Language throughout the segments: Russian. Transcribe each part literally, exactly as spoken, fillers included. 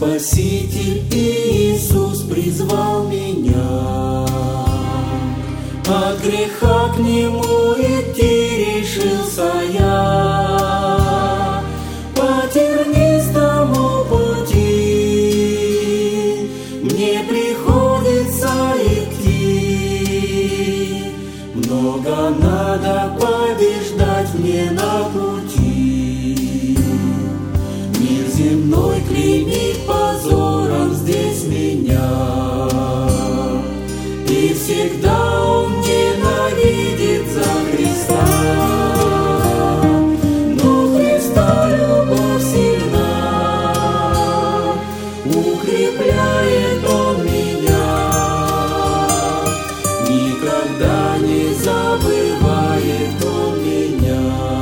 Спаситель Иисус призвал меня, от греха к Нему идти решился я. По тернистому пути мне приходится идти, много надо побеждать мне на пути. Мир земной клеймит позором здесь меня, и всегда он ненавидит за Христа. Но Христа любовь сильна, укрепляет он меня, никогда не забывает он меня.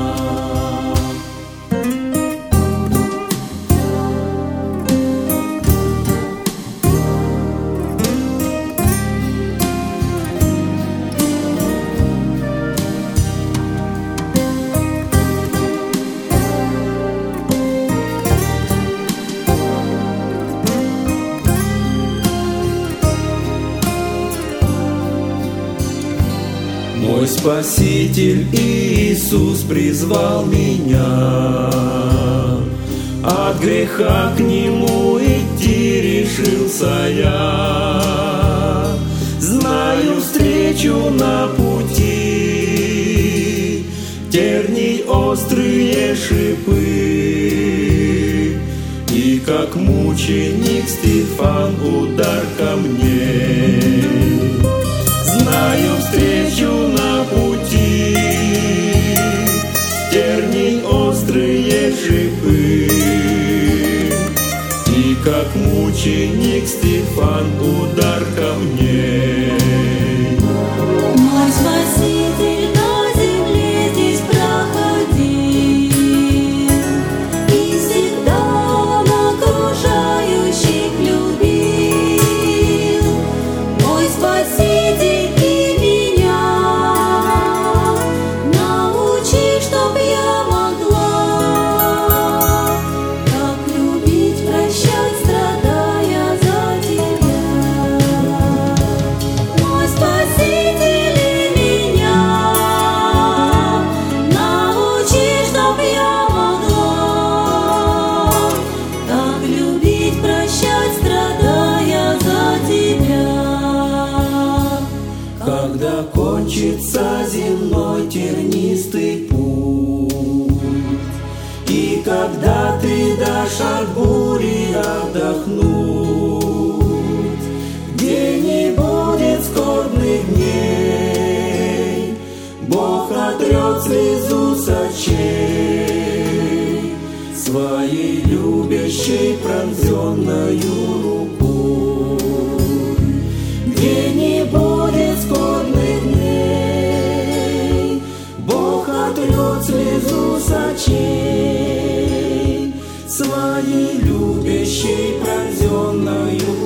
Мой Спаситель Иисус призвал меня, от греха к Нему идти решился я. Знаю встречу на пути, терний острые шипы, и как мученик Стефан удар камней. Знаю встречу на пути, терний острые шипы, и как мученик Стефан удар камней. Мой Спаситель на земле здесь проходил, и всегда он окружающих любил. Мой Спаситель когда кончится земной тернистый путь, и когда ты дашь от бури отдохнуть, где не будет скорбных дней, Бог отрет слезу с очей своей любящей пронзенною рукой. Где не будет скорбных дней, Бог отрет слезу с очей своей любящей пронзенною